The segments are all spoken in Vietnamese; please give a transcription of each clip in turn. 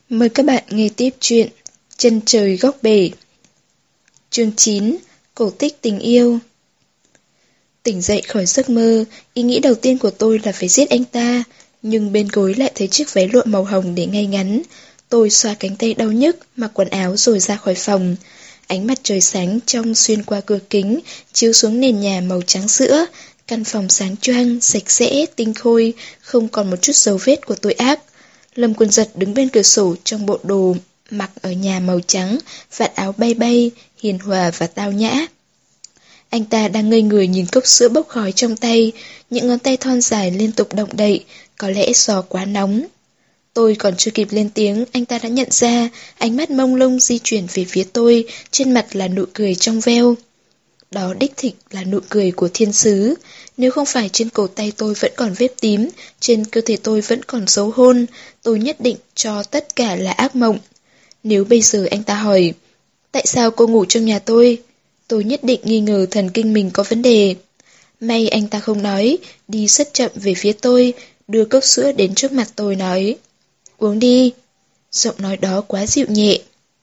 Mời các bạn nghe tiếp chuyện Chân trời góc bể. Chương 9. Cổ tích tình yêu. Tỉnh dậy khỏi giấc mơ, ý nghĩ đầu tiên của tôi là phải giết anh ta, nhưng bên gối lại thấy chiếc váy lụa màu hồng để ngay ngắn. Tôi xoa cánh tay đau nhức, mặc quần áo rồi ra khỏi phòng. Ánh mặt trời sáng trong xuyên qua cửa kính, chiếu xuống nền nhà màu trắng sữa. Căn phòng sáng choang, sạch sẽ, tinh khôi, không còn một chút dấu vết của tội ác. Lâm Quân Giật đứng bên cửa sổ trong bộ đồ mặc ở nhà màu trắng, vạt áo bay bay, hiền hòa và tao nhã. Anh ta đang ngây người nhìn cốc sữa bốc khói trong tay, những ngón tay thon dài liên tục động đậy, có lẽ do quá nóng. Tôi còn chưa kịp lên tiếng, anh ta đã nhận ra, ánh mắt mông lung di chuyển về phía tôi, trên mặt là nụ cười trong veo. Đó đích thực là nụ cười của thiên sứ. Nếu không phải trên cổ tay tôi vẫn còn vết tím, trên cơ thể tôi vẫn còn dấu hôn, tôi nhất định cho tất cả là ác mộng. Nếu bây giờ anh ta hỏi, tại sao cô ngủ trong nhà tôi nhất định nghi ngờ thần kinh mình có vấn đề. May anh ta không nói, đi rất chậm về phía tôi, đưa cốc sữa đến trước mặt tôi nói, uống đi. Giọng nói đó quá dịu nhẹ.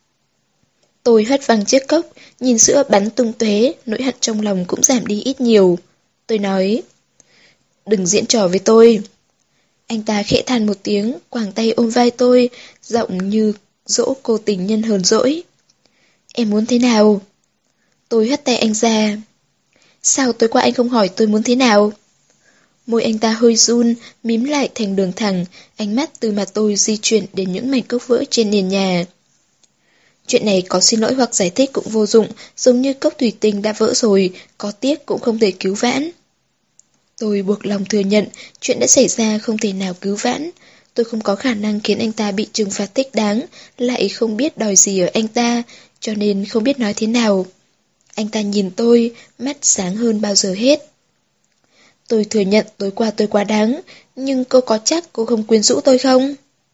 Tôi hất văng chiếc cốc, nhìn sữa bắn tung tóe, nỗi hận trong lòng cũng giảm đi ít nhiều. Tôi nói, đừng diễn trò với tôi. Anh ta khẽ than một tiếng, quàng tay ôm vai tôi, giọng như dỗ cô tình nhân hờn dỗi. Em muốn thế nào? Tôi hất tay anh ra. Sao tối qua anh không hỏi tôi muốn thế nào? Môi anh ta hơi run, mím lại thành đường thẳng, ánh mắt từ mặt tôi di chuyển đến những mảnh cốc vỡ trên nền nhà. Chuyện này có xin lỗi hoặc giải thích cũng vô dụng, giống như cốc thủy tinh đã vỡ rồi, có tiếc cũng không thể cứu vãn. Tôi buộc lòng thừa nhận, chuyện đã xảy ra không thể nào cứu vãn. Tôi không có khả năng khiến anh ta bị trừng phạt thích đáng, lại không biết đòi gì ở anh ta, cho nên không biết nói thế nào. Anh ta nhìn tôi, mắt sáng hơn bao giờ hết. Tôi thừa nhận tối qua tôi quá đáng, nhưng cô có chắc cô không quyến rũ tôi không?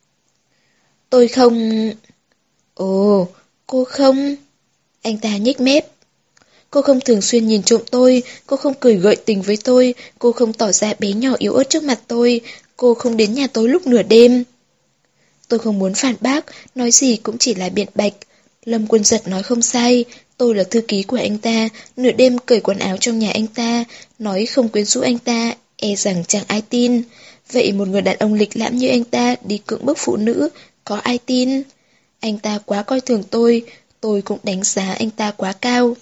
Tôi không... Ồ, cô không... Anh ta nhếch mép. Cô không thường xuyên nhìn trộm tôi, cô không cười gợi tình với tôi, cô không tỏ ra bé nhỏ yếu ớt trước mặt tôi, cô không đến nhà tôi lúc nửa đêm. Tôi không muốn phản bác, nói gì cũng chỉ là biện bạch. Lâm Quân Giật nói không sai, tôi là thư ký của anh ta, nửa đêm cởi quần áo trong nhà anh ta, nói không quyến rũ anh ta, e rằng chẳng ai tin. Vậy một người đàn ông lịch lãm như anh ta đi cưỡng bức phụ nữ, có ai tin? Anh ta quá coi thường tôi cũng đánh giá anh ta quá cao.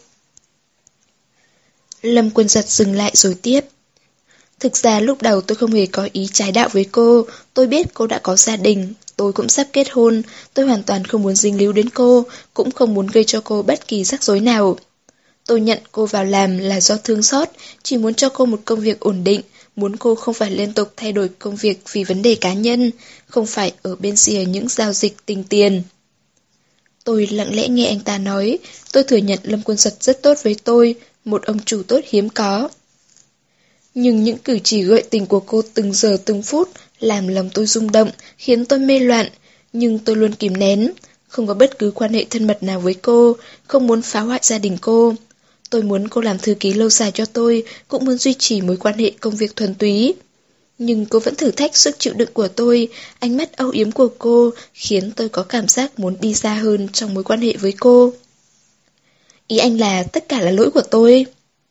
Lâm Quân Giật dừng lại rồi tiếp. Thực ra lúc đầu tôi không hề có ý trái đạo với cô, tôi biết cô đã có gia đình, tôi cũng sắp kết hôn, tôi hoàn toàn không muốn dính líu đến cô, cũng không muốn gây cho cô bất kỳ rắc rối nào. Tôi nhận cô vào làm là do thương xót, chỉ muốn cho cô một công việc ổn định, muốn cô không phải liên tục thay đổi công việc vì vấn đề cá nhân, không phải ở bên rìa những giao dịch tình tiền. Tôi lặng lẽ nghe anh ta nói, tôi thừa nhận Lâm Quân Giật rất tốt với tôi, một ông chủ tốt hiếm có. Nhưng những cử chỉ gợi tình của cô từng giờ từng phút làm lòng tôi rung động, khiến tôi mê loạn, nhưng tôi luôn kìm nén, không có bất cứ quan hệ thân mật nào với cô, không muốn phá hoại gia đình cô. Tôi muốn cô làm thư ký lâu dài cho tôi, cũng muốn duy trì mối quan hệ công việc thuần túy. Nhưng cô vẫn thử thách sức chịu đựng của tôi, ánh mắt âu yếm của cô khiến tôi có cảm giác muốn đi xa hơn trong mối quan hệ với cô. Ý anh là tất cả là lỗi của tôi.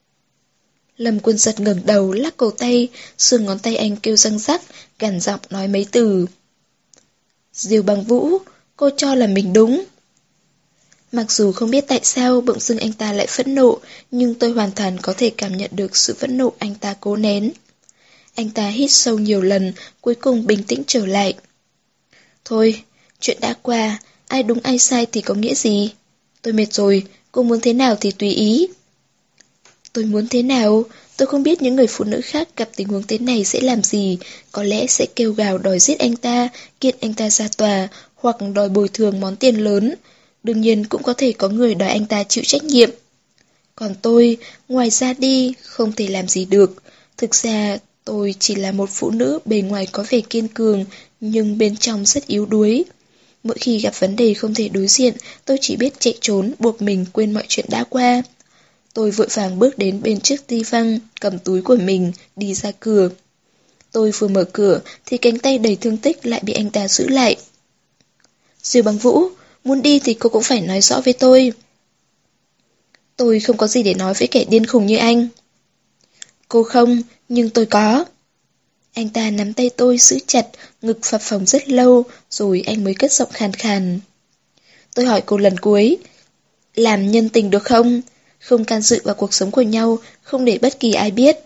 Lâm Quân Giật ngẩng đầu lắc cổ tay, xương ngón tay anh kêu răng rắc, gằn giọng nói mấy từ. Diêu Bằng Vũ, cô cho là mình đúng. Mặc dù không biết tại sao bỗng dưng anh ta lại phẫn nộ, nhưng tôi hoàn toàn có thể cảm nhận được sự phẫn nộ anh ta cố nén. Anh ta hít sâu nhiều lần, cuối cùng bình tĩnh trở lại. Thôi, chuyện đã qua, ai đúng ai sai thì có nghĩa gì? Tôi mệt rồi, cô muốn thế nào thì tùy ý. Tôi muốn thế nào? Tôi không biết những người phụ nữ khác gặp tình huống thế này sẽ làm gì, có lẽ sẽ kêu gào đòi giết anh ta, kiện anh ta ra tòa, hoặc đòi bồi thường món tiền lớn. Đương nhiên cũng có thể có người đòi anh ta chịu trách nhiệm. Còn tôi, ngoài ra đi, không thể làm gì được. Thực ra, tôi chỉ là một phụ nữ bề ngoài có vẻ kiên cường, nhưng bên trong rất yếu đuối. Mỗi khi gặp vấn đề không thể đối diện, tôi chỉ biết chạy trốn, buộc mình quên mọi chuyện đã qua. Tôi vội vàng bước đến bên chiếc ti văng, cầm túi của mình, đi ra cửa. Tôi vừa mở cửa thì cánh tay đầy thương tích lại bị anh ta giữ lại. Diêu Băng Vũ, muốn đi thì cô cũng phải nói rõ với tôi. Tôi không có gì để nói với kẻ điên khùng như anh. Cô không, nhưng tôi có. Anh ta nắm tay tôi giữ chặt, ngực phập phồng rất lâu, rồi anh mới cất giọng khàn khàn. Tôi hỏi cô lần cuối, làm nhân tình được không? Không can dự vào cuộc sống của nhau, không để bất kỳ ai biết.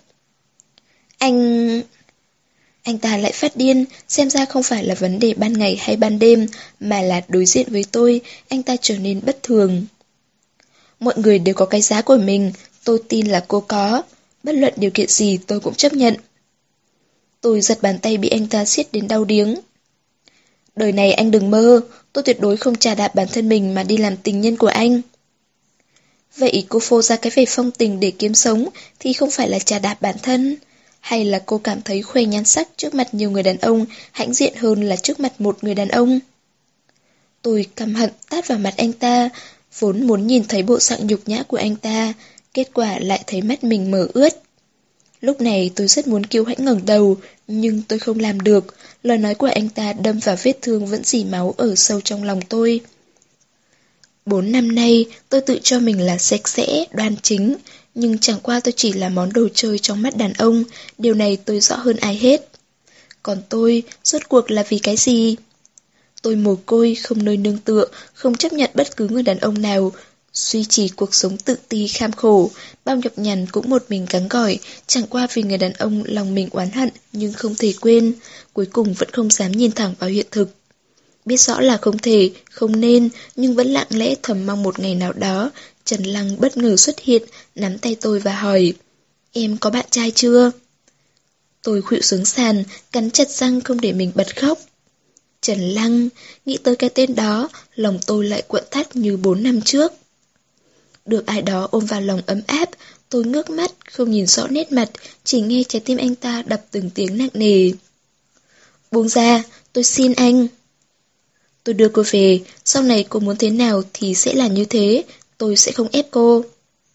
Anh ta lại phát điên, xem ra không phải là vấn đề ban ngày hay ban đêm, mà là đối diện với tôi, anh ta trở nên bất thường. Mọi người đều có cái giá của mình, tôi tin là cô có. Bất luận điều kiện gì tôi cũng chấp nhận. Tôi giật bàn tay bị anh ta siết đến đau điếng. Đời này anh đừng mơ, tôi tuyệt đối không chà đạp bản thân mình mà đi làm tình nhân của anh. Vậy cô phô ra cái vẻ phong tình để kiếm sống thì không phải là chà đạp bản thân? Hay là cô cảm thấy khoe nhan sắc trước mặt nhiều người đàn ông hãnh diện hơn là trước mặt một người đàn ông? Tôi căm hận tát vào mặt anh ta, vốn muốn nhìn thấy bộ dạng nhục nhã của anh ta, kết quả lại thấy mắt mình mở ướt. Lúc này tôi rất muốn kiêu hãnh ngẩng đầu, nhưng tôi không làm được, lời nói của anh ta đâm vào vết thương vẫn rỉ máu ở sâu trong lòng tôi. 4 năm nay, tôi tự cho mình là sạch sẽ, đoan chính, nhưng chẳng qua tôi chỉ là món đồ chơi trong mắt đàn ông, điều này tôi rõ hơn ai hết. Còn tôi, rốt cuộc là vì cái gì? Tôi mồ côi, không nơi nương tựa, không chấp nhận bất cứ người đàn ông nào, duy trì cuộc sống tự ti kham khổ, bao nhọc nhằn cũng một mình gắng gỏi, chẳng qua vì người đàn ông lòng mình oán hận nhưng không thể quên, cuối cùng vẫn không dám nhìn thẳng vào hiện thực. Biết rõ là không thể, không nên, nhưng vẫn lặng lẽ thầm mong một ngày nào đó, Trần Lăng bất ngờ xuất hiện, nắm tay tôi và hỏi, em có bạn trai chưa? Tôi khuỵu xuống sàn, cắn chặt răng không để mình bật khóc. Trần Lăng, nghĩ tới cái tên đó, lòng tôi lại cuộn thắt như 4 năm trước. Được ai đó ôm vào lòng ấm áp, tôi ngước mắt, không nhìn rõ nét mặt, chỉ nghe trái tim anh ta đập từng tiếng nặng nề. Buông ra, tôi xin anh. Tôi đưa cô về, sau này cô muốn thế nào thì sẽ là như thế, tôi sẽ không ép cô.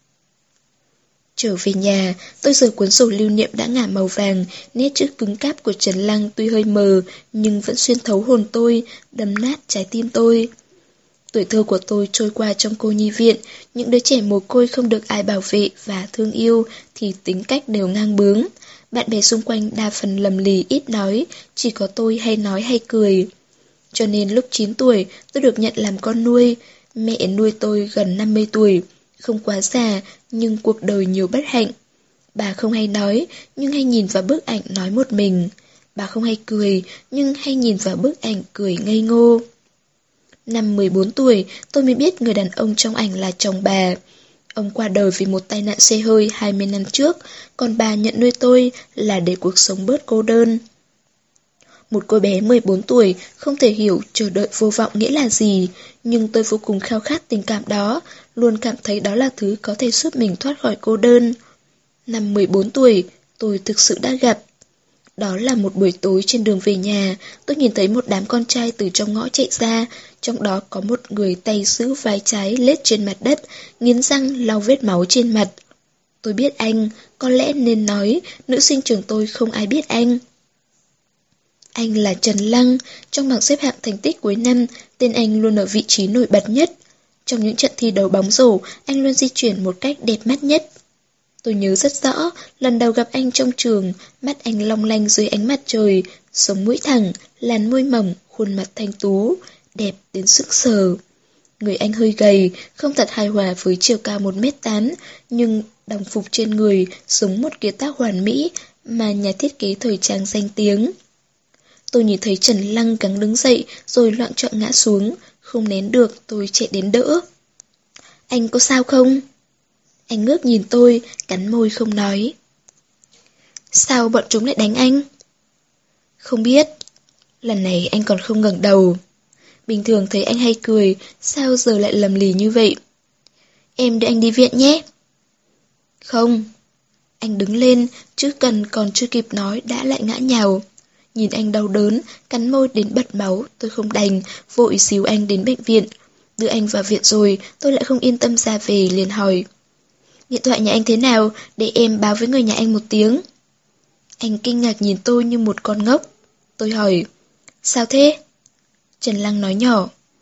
Trở về nhà, tôi giở cuốn sổ lưu niệm đã ngả màu vàng, nét chữ cứng cáp của Trần Lăng tuy hơi mờ, nhưng vẫn xuyên thấu hồn tôi, đâm nát trái tim tôi. Tuổi thơ của tôi trôi qua trong cô nhi viện, những đứa trẻ mồ côi không được ai bảo vệ và thương yêu thì tính cách đều ngang bướng. Bạn bè xung quanh đa phần lầm lì ít nói, chỉ có tôi hay nói hay cười. Cho nên lúc 9 tuổi, tôi được nhận làm con nuôi. Mẹ nuôi tôi gần 50 tuổi, không quá già, nhưng cuộc đời nhiều bất hạnh. Bà không hay nói, nhưng hay nhìn vào bức ảnh nói một mình. Bà không hay cười, nhưng hay nhìn vào bức ảnh cười ngây ngô. Năm 14 tuổi, tôi mới biết người đàn ông trong ảnh là chồng bà. Ông qua đời vì một tai nạn xe hơi 20 năm trước, còn bà nhận nuôi tôi là để cuộc sống bớt cô đơn. Một cô bé 14 tuổi không thể hiểu chờ đợi vô vọng nghĩa là gì, nhưng tôi vô cùng khao khát tình cảm đó, luôn cảm thấy đó là thứ có thể giúp mình thoát khỏi cô đơn. Năm 14 tuổi, tôi thực sự đã gặp. Đó là một buổi tối trên đường về nhà, tôi nhìn thấy một đám con trai từ trong ngõ chạy ra, trong đó có một người tay giữ vai trái lết trên mặt đất, nghiến răng lau vết máu trên mặt. Tôi biết anh, có lẽ nên nói, nữ sinh trường tôi không ai biết anh. Anh là Trần Lăng, trong bảng xếp hạng thành tích cuối năm, tên anh luôn ở vị trí nổi bật nhất. Trong những trận thi đấu bóng rổ, anh luôn di chuyển một cách đẹp mắt nhất. Tôi nhớ rất rõ, lần đầu gặp anh trong trường, mắt anh long lanh dưới ánh mặt trời, sống mũi thẳng, làn môi mỏng, khuôn mặt thanh tú, đẹp đến sững sờ. Người anh hơi gầy, không thật hài hòa với chiều cao 1m8, nhưng đồng phục trên người giống một kiệt tác hoàn mỹ mà nhà thiết kế thời trang danh tiếng. Tôi nhìn thấy Trần Lăng gắng đứng dậy rồi loạng choạng ngã xuống, không nén được tôi chạy đến đỡ. Anh có sao không? Anh ngước nhìn tôi, cắn môi không nói. Sao bọn chúng lại đánh anh? Không biết. Lần này anh còn không ngẩng đầu. Bình thường thấy anh hay cười, sao giờ lại lầm lì như vậy? Em đưa anh đi viện nhé. Không. Anh đứng lên, chứ cần còn chưa kịp nói đã lại ngã nhào. Nhìn anh đau đớn, cắn môi đến bật máu, tôi không đành, vội xíu anh đến bệnh viện. Đưa anh vào viện rồi, tôi lại không yên tâm ra về, liền hỏi. Điện thoại nhà anh thế nào, để em báo với người nhà anh một tiếng. Anh kinh ngạc nhìn tôi như một con ngốc. Tôi hỏi, sao thế? Trần Lăng nói nhỏ,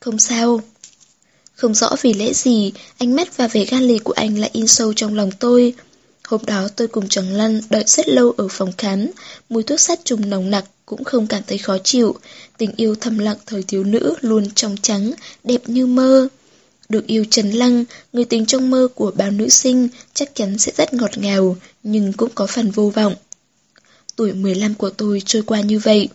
Không sao. Không rõ vì lẽ gì, ánh mắt và vẻ gan lì của anh lại in sâu trong lòng tôi. Hôm đó tôi cùng Trần Lân đợi rất lâu ở phòng khám, mùi thuốc sát trùng nồng nặc cũng không cảm thấy khó chịu. Tình yêu thầm lặng thời thiếu nữ luôn trong trắng, đẹp như mơ. Được yêu Trần Lăng, người tình trong mơ của bao nữ sinh chắc chắn sẽ rất ngọt ngào, nhưng cũng có phần vô vọng. Tuổi 15 của tôi trôi qua như vậy.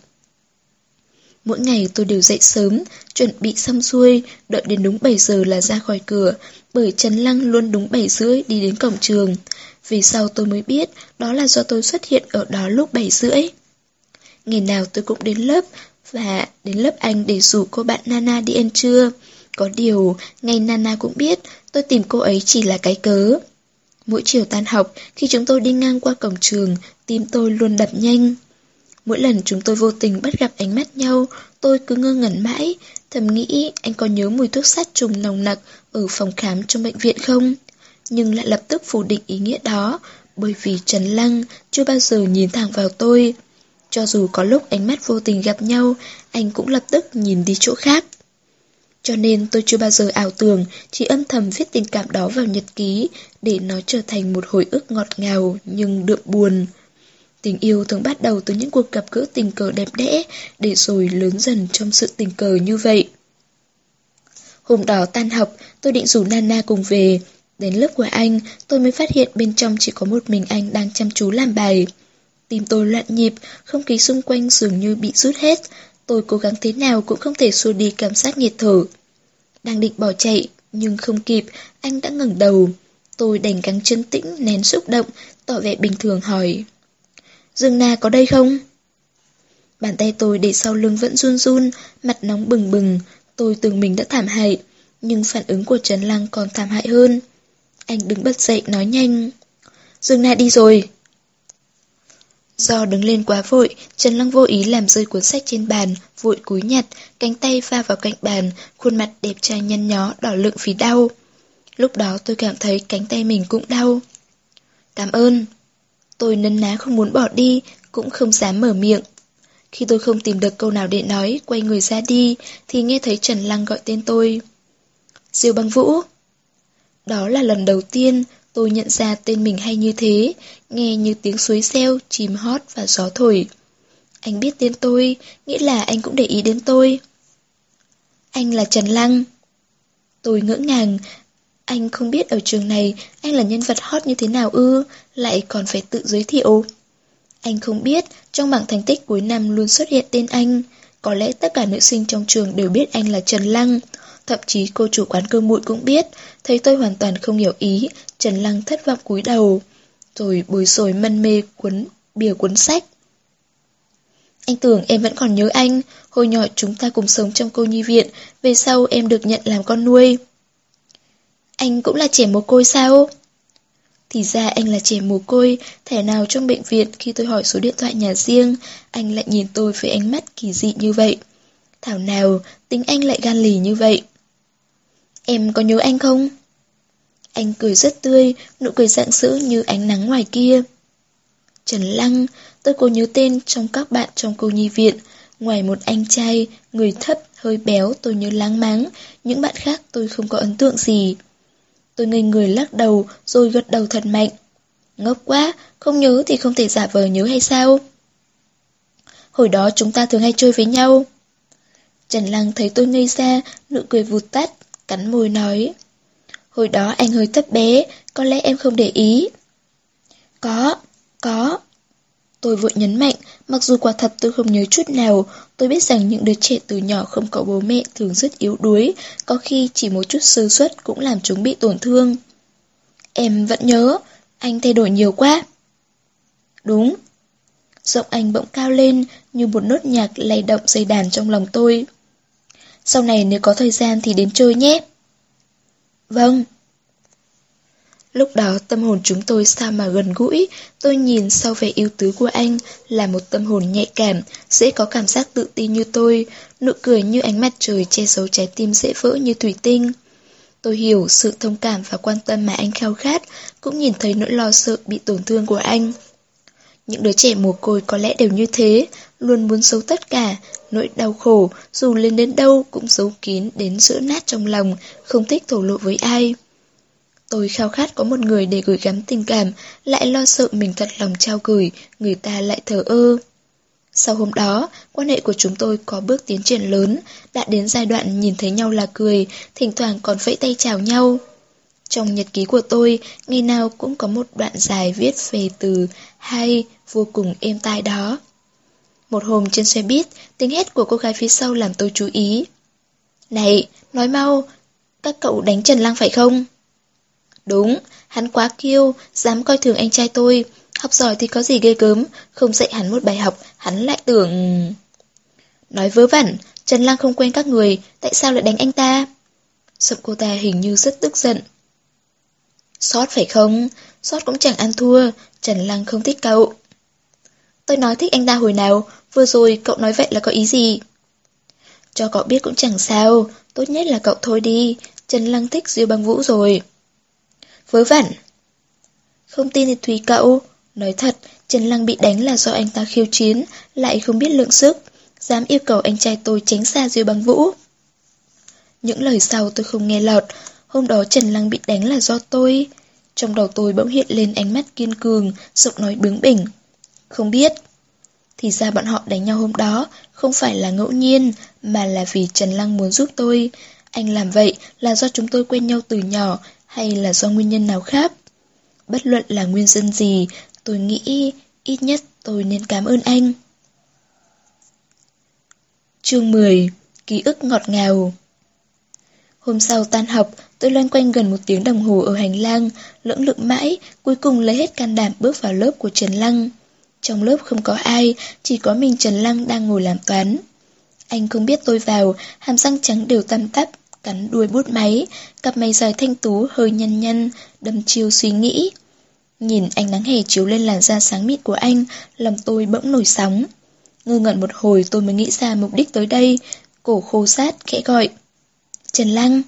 Mỗi ngày tôi đều dậy sớm, chuẩn bị xong xuôi, đợi đến đúng 7 giờ là ra khỏi cửa, bởi Trần Lăng luôn đúng 7 rưỡi đi đến cổng trường. Vì sau tôi mới biết đó là do tôi xuất hiện ở đó lúc 7 rưỡi. Ngày nào tôi cũng đến lớp, và đến lớp Anh để rủ cô bạn Nana đi ăn trưa. Có điều, ngay Nana cũng biết tôi tìm cô ấy chỉ là cái cớ. Mỗi chiều tan học, khi chúng tôi đi ngang qua cổng trường, tim tôi luôn đập nhanh. Mỗi lần chúng tôi vô tình bắt gặp ánh mắt nhau, tôi cứ ngơ ngẩn mãi, thầm nghĩ anh có nhớ mùi thuốc sát trùng nồng nặc ở phòng khám trong bệnh viện không? Nhưng lại lập tức phủ định ý nghĩa đó, bởi vì Trần Lăng chưa bao giờ nhìn thẳng vào tôi. Cho dù có lúc ánh mắt vô tình gặp nhau, anh cũng lập tức nhìn đi chỗ khác. Cho nên tôi chưa bao giờ ảo tưởng, chỉ âm thầm viết tình cảm đó vào nhật ký, để nó trở thành một hồi ức ngọt ngào nhưng đượm buồn. Tình yêu thường bắt đầu từ những cuộc gặp gỡ tình cờ đẹp đẽ, để rồi lớn dần trong sự tình cờ như vậy. Hôm đó tan học, tôi định rủ Nana cùng về. Đến lớp của anh, tôi mới phát hiện bên trong chỉ có một mình anh đang chăm chú làm bài. Tim tôi loạn nhịp, không khí xung quanh dường như bị rút hết. Tôi cố gắng thế nào cũng không thể xua đi cảm giác nghẹt thở. Đang định bỏ chạy, nhưng không kịp, anh đã ngẩng đầu. Tôi đành gắng trấn tĩnh, nén xúc động, tỏ vẻ bình thường hỏi. Dương Na có đây không? Bàn tay tôi để sau lưng vẫn run run, mặt nóng bừng bừng. Tôi tưởng mình đã thảm hại, nhưng phản ứng của Trần Lăng còn thảm hại hơn. Anh đứng bật dậy nói nhanh. Dương Na đi rồi. Do đứng lên quá vội, Trần Lăng vô ý làm rơi cuốn sách trên bàn, vội cúi nhặt, cánh tay va vào cạnh bàn, khuôn mặt đẹp trai nhăn nhó, đỏ lựng vì đau. Lúc đó tôi cảm thấy cánh tay mình cũng đau. Cảm ơn. Tôi nấn ná không muốn bỏ đi, cũng không dám mở miệng. Khi tôi không tìm được câu nào để nói, quay người ra đi, thì nghe thấy Trần Lăng gọi tên tôi. Diêu Băng Vũ. Đó là lần đầu tiên tôi nhận ra tên mình hay như thế, nghe như tiếng suối reo, chim hót và gió thổi. Anh biết tên tôi, nghĩa là anh cũng để ý đến tôi. Anh là Trần Lăng. Tôi ngỡ ngàng, anh không biết ở trường này anh là nhân vật hot như thế nào ư, lại còn phải tự giới thiệu. Anh không biết trong bảng thành tích cuối năm luôn xuất hiện tên anh. Có lẽ tất cả nữ sinh trong trường đều biết anh là Trần Lăng. Thậm chí cô chủ quán cơm bụi cũng biết. Thấy tôi hoàn toàn không hiểu ý, Trần Lăng thất vọng cúi đầu, rồi bối rối mân mê bìa cuốn sách. Anh tưởng em vẫn còn nhớ anh. Hồi nhỏ chúng ta cùng sống trong cô nhi viện, về sau em được nhận làm con nuôi. Anh cũng là trẻ mồ côi sao? Thì ra anh là trẻ mồ côi. Thẻ nào trong bệnh viện khi tôi hỏi số điện thoại nhà riêng, anh lại nhìn tôi với ánh mắt kỳ dị như vậy. Thảo nào tính anh lại gan lì như vậy. Em có nhớ anh không? Anh cười rất tươi, nụ cười rạng rỡ như ánh nắng ngoài kia. Trần Lăng, tôi có nhớ tên trong các bạn trong cô nhi viện. Ngoài một anh trai, người thấp, hơi béo, tôi nhớ láng máng. Những bạn khác tôi không có ấn tượng gì. Tôi ngây người lắc đầu, rồi gật đầu thật mạnh. Ngốc quá, không nhớ thì không thể giả vờ nhớ hay sao? Hồi đó chúng ta thường hay chơi với nhau. Trần Lăng thấy tôi ngây ra, nụ cười vụt tắt, cắn môi nói. Hồi đó anh hơi thấp bé, có lẽ em không để ý. Có. Tôi vội nhấn mạnh, mặc dù quả thật tôi không nhớ chút nào, tôi biết rằng những đứa trẻ từ nhỏ không có bố mẹ thường rất yếu đuối, có khi chỉ một chút sơ suất cũng làm chúng bị tổn thương. Em vẫn nhớ, anh thay đổi nhiều quá. Đúng. Giọng anh bỗng cao lên như một nốt nhạc lay động dây đàn trong lòng tôi. Sau này nếu có thời gian thì đến chơi nhé. Vâng. Lúc đó tâm hồn chúng tôi sao mà gần gũi, tôi nhìn sau vẻ ưu tứ của anh là một tâm hồn nhạy cảm, dễ có cảm giác tự tin như tôi, nụ cười như ánh mặt trời che giấu trái tim dễ vỡ như thủy tinh. Tôi hiểu sự thông cảm và quan tâm mà anh khao khát, cũng nhìn thấy nỗi lo sợ bị tổn thương của anh. Những đứa trẻ mồ côi có lẽ đều như thế, luôn muốn giấu tất cả, nỗi đau khổ, dù lên đến đâu cũng giấu kín đến rữa nát trong lòng, không thích thổ lộ với ai. Tôi khao khát có một người để gửi gắm tình cảm, lại lo sợ mình thật lòng trao gửi, người ta lại thờ ơ. Sau hôm đó, quan hệ của chúng tôi có bước tiến triển lớn, đã đến giai đoạn nhìn thấy nhau là cười, thỉnh thoảng còn vẫy tay chào nhau. Trong nhật ký của tôi, ngày nào cũng có một đoạn dài viết về từ hay vô cùng êm tai đó. Một hôm trên xe buýt, tiếng hét của cô gái phía sau làm tôi chú ý. Này, nói mau, các cậu đánh Trần Lăng phải không? Đúng, hắn quá kiêu, dám coi thường anh trai tôi. Học giỏi thì có gì ghê gớm, không dạy hắn một bài học, hắn lại tưởng... Nói vớ vẩn, Trần Lăng không quen các người, tại sao lại đánh anh ta? Giọng cô ta hình như rất tức giận. Sót phải không? Sót cũng chẳng ăn thua, Trần Lăng không thích cậu. Tôi nói thích anh ta hồi nào, vừa rồi cậu nói vậy là có ý gì? Cho cậu biết cũng chẳng sao, tốt nhất là cậu thôi đi, Trần Lăng thích Diêu Băng Vũ rồi. Vớ vẩn. Không tin thì tùy cậu, nói thật, Trần Lăng bị đánh là do anh ta khiêu chiến, lại không biết lượng sức, dám yêu cầu anh trai tôi tránh xa Diêu Băng Vũ. Những lời sau tôi không nghe lọt, hôm đó Trần Lăng bị đánh là do tôi. Trong đầu tôi bỗng hiện lên ánh mắt kiên cường, giọng nói bướng bỉnh. Không biết. Thì ra bọn họ đánh nhau hôm đó không phải là ngẫu nhiên, mà là vì Trần Lăng muốn giúp tôi. Anh làm vậy là do chúng tôi quen nhau từ nhỏ, hay là do nguyên nhân nào khác? Bất luận là nguyên nhân gì, tôi nghĩ ít nhất tôi nên cảm ơn anh. Chương 10. Ký ức ngọt ngào. Hôm sau tan học, tôi loanh quanh gần 1 tiếng đồng hồ ở hành lang, lưỡng lự mãi, cuối cùng lấy hết can đảm bước vào lớp của Trần Lăng. Trong lớp không có ai, chỉ có mình Trần Lăng đang ngồi làm toán. Anh không biết tôi vào, hàm răng trắng đều tăm tắp, cắn đuôi bút máy, cặp mày dài thanh tú hơi nhăn nhăn, đăm chiêu suy nghĩ. Nhìn ánh nắng hè chiếu lên làn da sáng mịn của anh, lòng tôi bỗng nổi sóng. Ngơ ngẩn một hồi tôi mới nghĩ ra mục đích tới đây, cổ khô sát, khẽ gọi. Trần Lăng.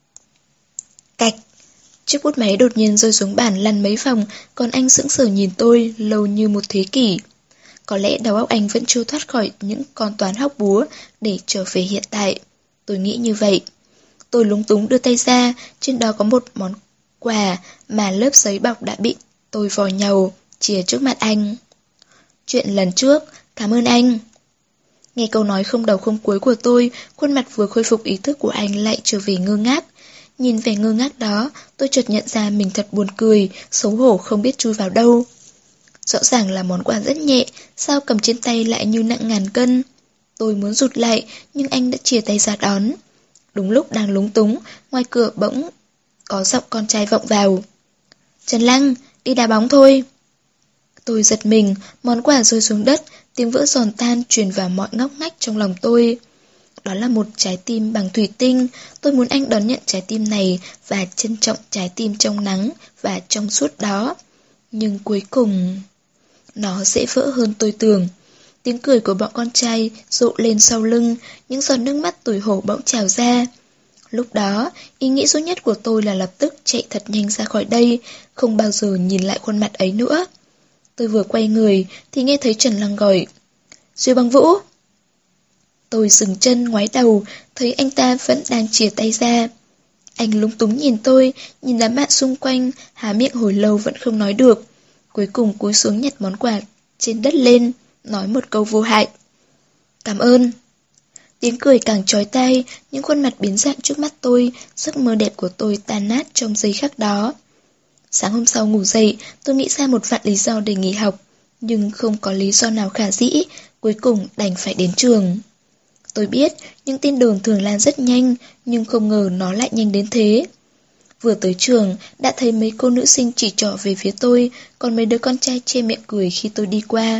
Cạch. Chiếc bút máy đột nhiên rơi xuống bàn lăn mấy vòng, còn anh sững sờ nhìn tôi lâu như một thế kỷ. Có lẽ đầu óc anh vẫn chưa thoát khỏi những con toán hóc búa để trở về hiện tại. Tôi nghĩ như vậy. Tôi lúng túng đưa tay ra, trên đó có một món quà mà lớp giấy bọc đã bị tôi vò nhầu, chìa trước mặt anh. Chuyện lần trước, cảm ơn anh. Nghe câu nói không đầu không cuối của tôi, khuôn mặt vừa khôi phục ý thức của anh lại trở về ngơ ngác. Nhìn vẻ ngơ ngác đó, tôi chợt nhận ra mình thật buồn cười, xấu hổ không biết chui vào đâu. Rõ ràng là món quà rất nhẹ, sao cầm trên tay lại như nặng ngàn cân. Tôi muốn rụt lại, nhưng anh đã chìa tay ra đón. Đúng lúc đang lúng túng, ngoài cửa bỗng có giọng con trai vọng vào. Trần Lăng, đi đá bóng thôi. Tôi giật mình, món quà rơi xuống đất, tiếng vỡ giòn tan truyền vào mọi ngóc ngách trong lòng tôi. Đó là một trái tim bằng thủy tinh, tôi muốn anh đón nhận trái tim này và trân trọng trái tim trong nắng và trong suốt đó. Nhưng cuối cùng, nó dễ vỡ hơn tôi tưởng. Tiếng cười của bọn con trai rộ lên sau lưng, những giọt nước mắt tủi hổ bỗng trào ra. Lúc đó, ý nghĩ duy nhất của tôi là lập tức chạy thật nhanh ra khỏi đây, không bao giờ nhìn lại khuôn mặt ấy nữa. Tôi vừa quay người thì nghe thấy Trần Lăng gọi. Diêu Băng Vũ. Tôi dừng chân ngoái đầu, thấy anh ta vẫn đang chìa tay ra. Anh lúng túng nhìn tôi, nhìn đám bạn xung quanh, há miệng hồi lâu vẫn không nói được. Cuối cùng cúi xuống nhặt món quà trên đất lên, nói một câu vô hại. Cảm ơn. Tiếng cười càng chói tai, những khuôn mặt biến dạng trước mắt tôi, giấc mơ đẹp của tôi tan nát trong giây khắc đó. Sáng hôm sau ngủ dậy, tôi nghĩ ra một vạn lý do để nghỉ học, nhưng không có lý do nào khả dĩ, cuối cùng đành phải đến trường. Tôi biết, những tin đồn thường lan rất nhanh, nhưng không ngờ nó lại nhanh đến thế. Vừa tới trường, đã thấy mấy cô nữ sinh chỉ trỏ về phía tôi, còn mấy đứa con trai che miệng cười khi tôi đi qua.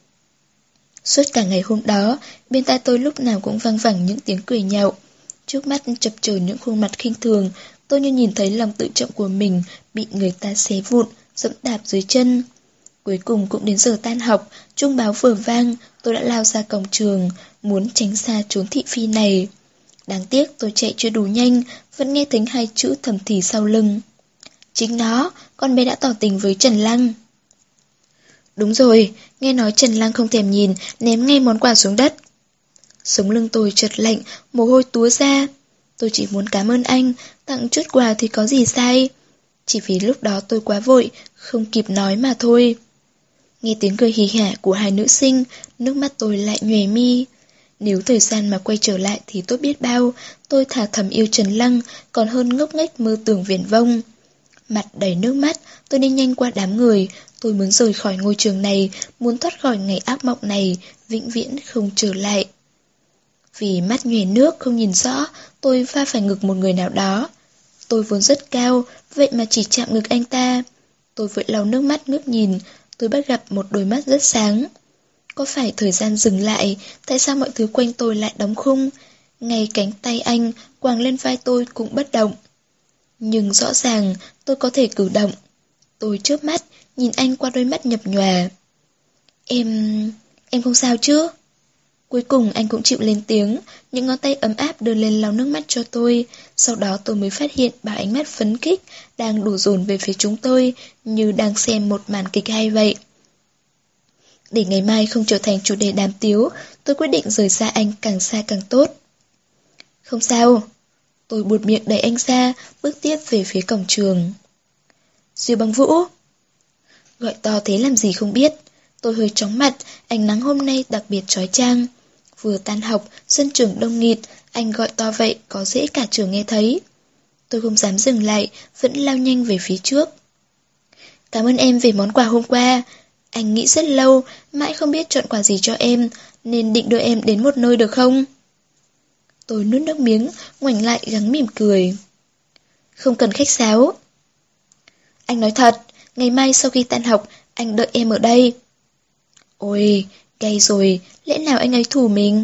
Suốt cả ngày hôm đó, bên tai tôi lúc nào cũng vang vẳng những tiếng cười nhạo. Trước mắt chập chờn những khuôn mặt khinh thường, tôi như nhìn thấy lòng tự trọng của mình bị người ta xé vụn, dẫm đạp dưới chân. Cuối cùng cũng đến giờ tan học, chuông báo vừa vang, tôi đã lao ra cổng trường, muốn tránh xa chốn thị phi này. Đáng tiếc tôi chạy chưa đủ nhanh, vẫn nghe thấy 2 chữ thầm thì sau lưng. Chính nó, con bé đã tỏ tình với Trần Lăng. Đúng rồi, nghe nói Trần Lăng không thèm nhìn, ném ngay món quà xuống đất. Sống lưng tôi chợt lạnh, mồ hôi túa ra. Tôi chỉ muốn cảm ơn anh, tặng chút quà thì có gì sai. Chỉ vì lúc đó tôi quá vội, không kịp nói mà thôi. Nghe tiếng cười hì hả của hai nữ sinh, nước mắt tôi lại nhuề mi. Nếu thời gian mà quay trở lại thì tốt biết bao, tôi thà thầm yêu Trần Lăng, còn hơn ngốc nghếch mơ tưởng viển vông. Mặt đầy nước mắt, tôi đi nhanh qua đám người, tôi muốn rời khỏi ngôi trường này, muốn thoát khỏi ngày ác mộng này, vĩnh viễn không trở lại. Vì mắt nhoẻn nước không nhìn rõ, tôi va phải ngực một người nào đó. Tôi vốn rất cao, vậy mà chỉ chạm ngực anh ta. Tôi vội lau nước mắt ngước nhìn, tôi bắt gặp một đôi mắt rất sáng. Có phải thời gian dừng lại, tại sao mọi thứ quanh tôi lại đóng khung? Ngay cánh tay anh quàng lên vai tôi cũng bất động. Nhưng rõ ràng tôi có thể cử động. Tôi chớp mắt, nhìn anh qua đôi mắt nhập nhòa. Em không sao chứ? Cuối cùng anh cũng chịu lên tiếng, những ngón tay ấm áp đưa lên lau nước mắt cho tôi. Sau đó tôi mới phát hiện bao ánh mắt phấn khích đang đổ dồn về phía chúng tôi, như đang xem một màn kịch hay vậy. Để ngày mai không trở thành chủ đề đàm tiếu, tôi quyết định rời xa càng tốt. Không sao. Tôi buột miệng đẩy anh ra, bước tiếp về phía cổng trường. Diêu Băng Vũ. Gọi to thế làm gì không biết. Tôi hơi chóng mặt, ánh nắng hôm nay đặc biệt chói chang. Vừa tan học, sân trường đông nghịt, anh gọi to vậy có dễ cả trường nghe thấy. Tôi không dám dừng lại, vẫn lao nhanh về phía trước. Cảm ơn em về món quà hôm qua. Anh nghĩ rất lâu, mãi không biết chọn quà gì cho em, nên định đưa em đến một nơi được không? Tôi nuốt nước miếng, ngoảnh lại gắng mỉm cười. Không cần khách sáo. Anh nói thật, ngày mai sau khi tan học, anh đợi em ở đây. Ôi, gay rồi, lẽ nào anh ấy thù mình?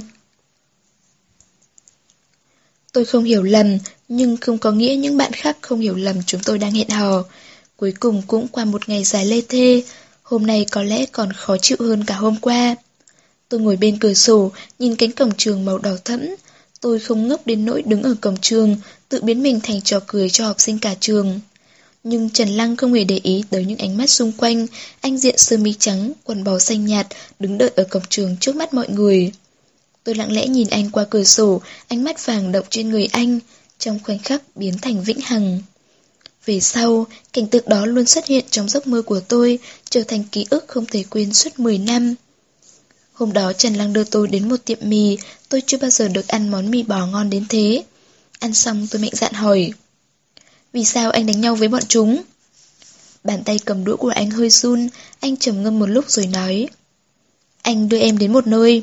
Tôi không hiểu lầm, nhưng không có nghĩa những bạn khác không hiểu lầm chúng tôi đang hẹn hò. Cuối cùng cũng qua một ngày dài lê thê, hôm nay có lẽ còn khó chịu hơn cả hôm qua. Tôi ngồi bên cửa sổ, nhìn cánh cổng trường màu đỏ thẫm. Tôi không ngốc đến nỗi đứng ở cổng trường, tự biến mình thành trò cười cho học sinh cả trường. Nhưng Trần Lăng không hề để ý tới những ánh mắt xung quanh, anh diện sơ mi trắng, quần bò xanh nhạt, đứng đợi ở cổng trường trước mắt mọi người. Tôi lặng lẽ nhìn anh qua cửa sổ, ánh mắt vàng động trên người anh, trong khoảnh khắc biến thành vĩnh hằng. Về sau, cảnh tượng đó luôn xuất hiện trong giấc mơ của tôi, trở thành ký ức không thể quên suốt 10 năm. Hôm đó Trần Lăng đưa tôi đến một tiệm mì, tôi chưa bao giờ được ăn món mì bò ngon đến thế. Ăn xong tôi mạnh dạn hỏi. Vì sao anh đánh nhau với bọn chúng? Bàn tay cầm đũa của anh hơi run, anh trầm ngâm một lúc rồi nói. Anh đưa em đến một nơi.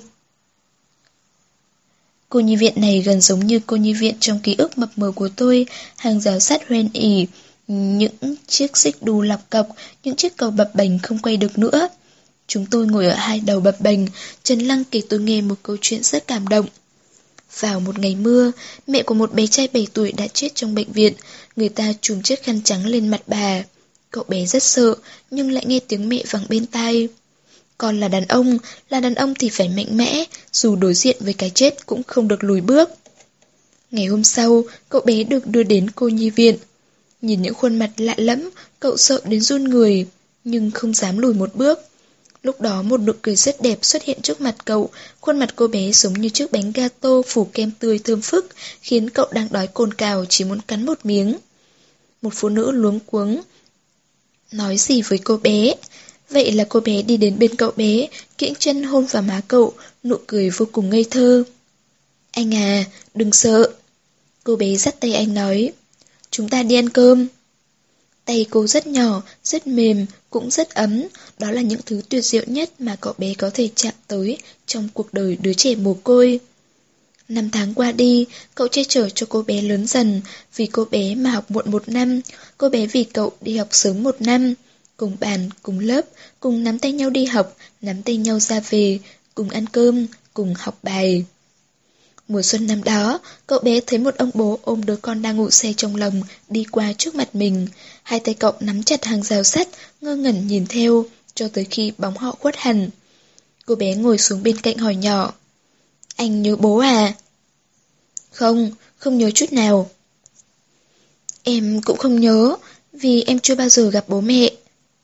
Cô nhi viện này gần giống như cô nhi viện trong ký ức mập mờ của tôi, hàng rào sắt hoen ỉ, những chiếc xích đu lọc cọc, những chiếc cầu bập bềnh không quay được nữa. Chúng tôi ngồi ở hai đầu bập bềnh, Trần Lăng kể tôi nghe một câu chuyện rất cảm động. Vào một ngày mưa, mẹ của một bé trai 7 tuổi đã chết trong bệnh viện, người ta trùm chiếc khăn trắng lên mặt bà. Cậu bé rất sợ, nhưng lại nghe tiếng mẹ vang bên tai. Con là đàn ông thì phải mạnh mẽ, dù đối diện với cái chết cũng không được lùi bước. Ngày hôm sau, cậu bé được đưa đến cô nhi viện. Nhìn những khuôn mặt lạ lẫm, cậu sợ đến run người, nhưng không dám lùi một bước. Lúc đó một nụ cười rất đẹp xuất hiện trước mặt cậu, khuôn mặt cô bé giống như chiếc bánh gato phủ kem tươi thơm phức, khiến cậu đang đói cồn cào chỉ muốn cắn một miếng. Một phụ nữ luống cuống nói gì với cô bé. Vậy là cô bé đi đến bên cậu bé, kiễng chân hôn vào má cậu, nụ cười vô cùng ngây thơ. Anh à, đừng sợ. Cô bé dắt tay anh nói. Chúng ta đi ăn cơm. Tay cô rất nhỏ, rất mềm, cũng rất ấm. Đó là những thứ tuyệt diệu nhất mà cậu bé có thể chạm tới trong cuộc đời đứa trẻ mồ côi. 5 tháng qua đi, cậu che chở cho cô bé lớn dần, vì cô bé mà học muộn 1 năm, cô bé vì cậu đi học sớm 1 năm. Cùng bàn, cùng lớp, cùng nắm tay nhau đi học, nắm tay nhau ra về, cùng ăn cơm, cùng học bài. Mùa xuân năm đó, cậu bé thấy một ông bố ôm đứa con đang ngủ say trong lồng đi qua trước mặt mình. Hai tay cậu nắm chặt hàng rào sắt, ngơ ngẩn nhìn theo, cho tới khi bóng họ khuất hẳn. Cô bé ngồi xuống bên cạnh hỏi nhỏ. Anh nhớ bố à? Không, không nhớ chút nào. Em cũng không nhớ, vì em chưa bao giờ gặp bố mẹ.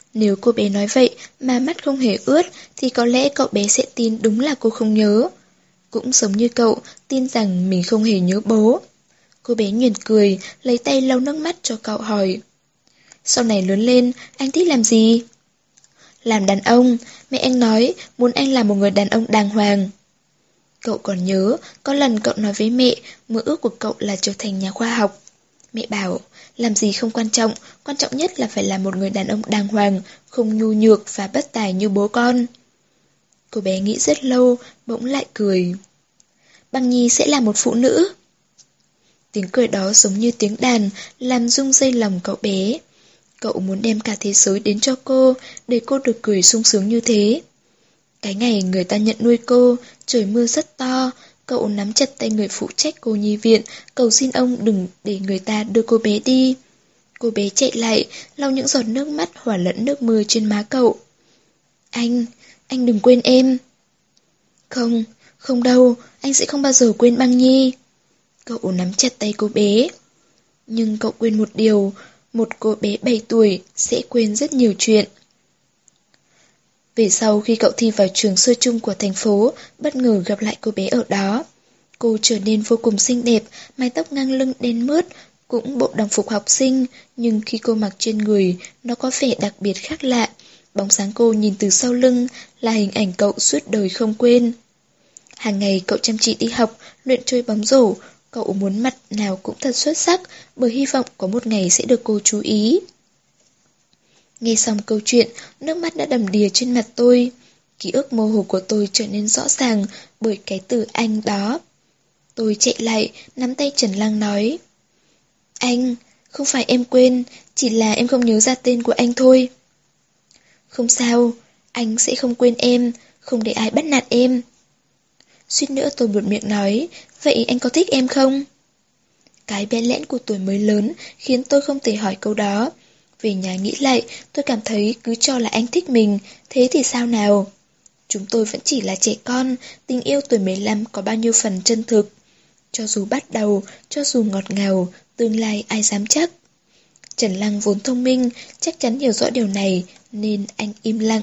Nếu cô bé nói vậy mà mắt không hề ướt thì có lẽ cậu bé sẽ tin đúng là cô không nhớ. Cũng giống như cậu, tin rằng mình không hề nhớ bố. Cô bé nhoẻn cười, lấy tay lau nước mắt cho cậu hỏi. Sau này lớn lên, anh thích làm gì? Làm đàn ông, mẹ anh nói muốn anh là một người đàn ông đàng hoàng. Cậu còn nhớ, có lần cậu nói với mẹ, mơ ước của cậu là trở thành nhà khoa học. Mẹ bảo, làm gì không quan trọng nhất là phải là một người đàn ông đàng hoàng, không nhu nhược và bất tài như bố con. Cô bé nghĩ rất lâu, bỗng lại cười. Băng Nhi sẽ là một phụ nữ. Tiếng cười đó giống như tiếng đàn, làm rung dây lòng cậu bé. Cậu muốn đem cả thế giới đến cho cô, để cô được cười sung sướng như thế. Cái ngày người ta nhận nuôi cô, trời mưa rất to, cậu nắm chặt tay người phụ trách cô nhi viện, cầu xin ông đừng để người ta đưa cô bé đi. Cô bé chạy lại, lau những giọt nước mắt hòa lẫn nước mưa trên má cậu. Anh đừng quên em. Không, không đâu, anh sẽ không bao giờ quên Băng Nhi. Cậu nắm chặt tay cô bé. Nhưng cậu quên một điều, một cô bé 7 tuổi sẽ quên rất nhiều chuyện. Về sau khi cậu thi vào trường sơ chung của thành phố, bất ngờ gặp lại cô bé ở đó. Cô trở nên vô cùng xinh đẹp, mái tóc ngang lưng đen mướt, cũng bộ đồng phục học sinh, nhưng khi cô mặc trên người, nó có vẻ đặc biệt khác lạ. Bóng dáng cô nhìn từ sau lưng là hình ảnh cậu suốt đời không quên. Hàng ngày cậu chăm chỉ đi học, luyện chơi bóng rổ, cậu muốn mặt nào cũng thật xuất sắc, bởi hy vọng có một ngày sẽ được cô chú ý. Nghe xong câu chuyện, nước mắt đã đầm đìa trên mặt tôi. Ký ức mơ hồ của tôi trở nên rõ ràng bởi cái từ anh đó. Tôi chạy lại, nắm tay Trần Lăng nói. Anh, không phải em quên, chỉ là em không nhớ ra tên của anh thôi. Không sao, anh sẽ không quên em, không để ai bắt nạt em. Suýt nữa tôi buột miệng nói, vậy anh có thích em không? Cái bén lẽn của tuổi mới lớn khiến tôi không thể hỏi câu đó. Về nhà nghĩ lại, tôi cảm thấy cứ cho là anh thích mình, thế thì sao nào? Chúng tôi vẫn chỉ là trẻ con, tình yêu tuổi 15 có bao nhiêu phần chân thực. Cho dù bắt đầu, cho dù ngọt ngào, tương lai ai dám chắc. Trần Lăng vốn thông minh, chắc chắn hiểu rõ điều này, nên anh im lặng.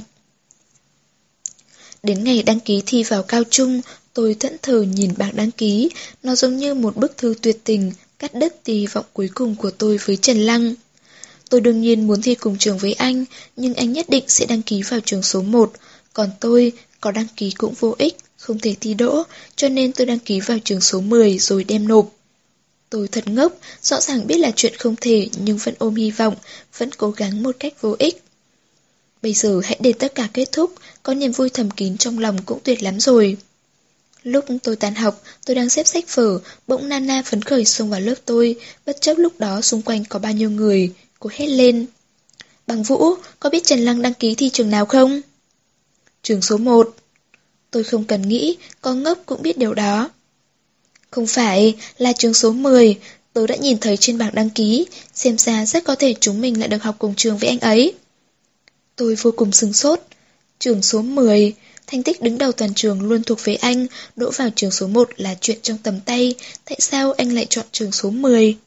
Đến ngày đăng ký thi vào cao trung, tôi thẫn thờ nhìn bảng đăng ký, nó giống như một bức thư tuyệt tình, cắt đứt tia hy vọng cuối cùng của tôi với Trần Lăng. Tôi đương nhiên muốn thi cùng trường với anh, nhưng anh nhất định sẽ đăng ký vào trường số 1, còn tôi có đăng ký cũng vô ích, không thể thi đỗ, cho nên tôi đăng ký vào trường số 10 rồi đem nộp. Tôi thật ngốc, rõ ràng biết là chuyện không thể nhưng vẫn ôm hy vọng, vẫn cố gắng một cách vô ích. Bây giờ hãy để tất cả kết thúc, có niềm vui thầm kín trong lòng cũng tuyệt lắm rồi. Lúc tôi tan học, tôi đang xếp sách vở, bỗng Nana phấn khởi xông vào lớp tôi, bất chấp lúc đó xung quanh có bao nhiêu người. Cô hét lên. Bằng Vũ, có biết Trần Lăng đăng ký thi trường nào không? Trường số 1. Tôi không cần nghĩ, có ngốc cũng biết điều đó. Không phải, là trường số 10, tôi đã nhìn thấy trên bảng đăng ký, xem ra rất có thể chúng mình lại được học cùng trường với anh ấy. Tôi vô cùng sửng sốt. Trường số 10, thành tích đứng đầu toàn trường luôn thuộc về anh, đỗ vào trường số 1 là chuyện trong tầm tay, tại sao anh lại chọn trường số 10?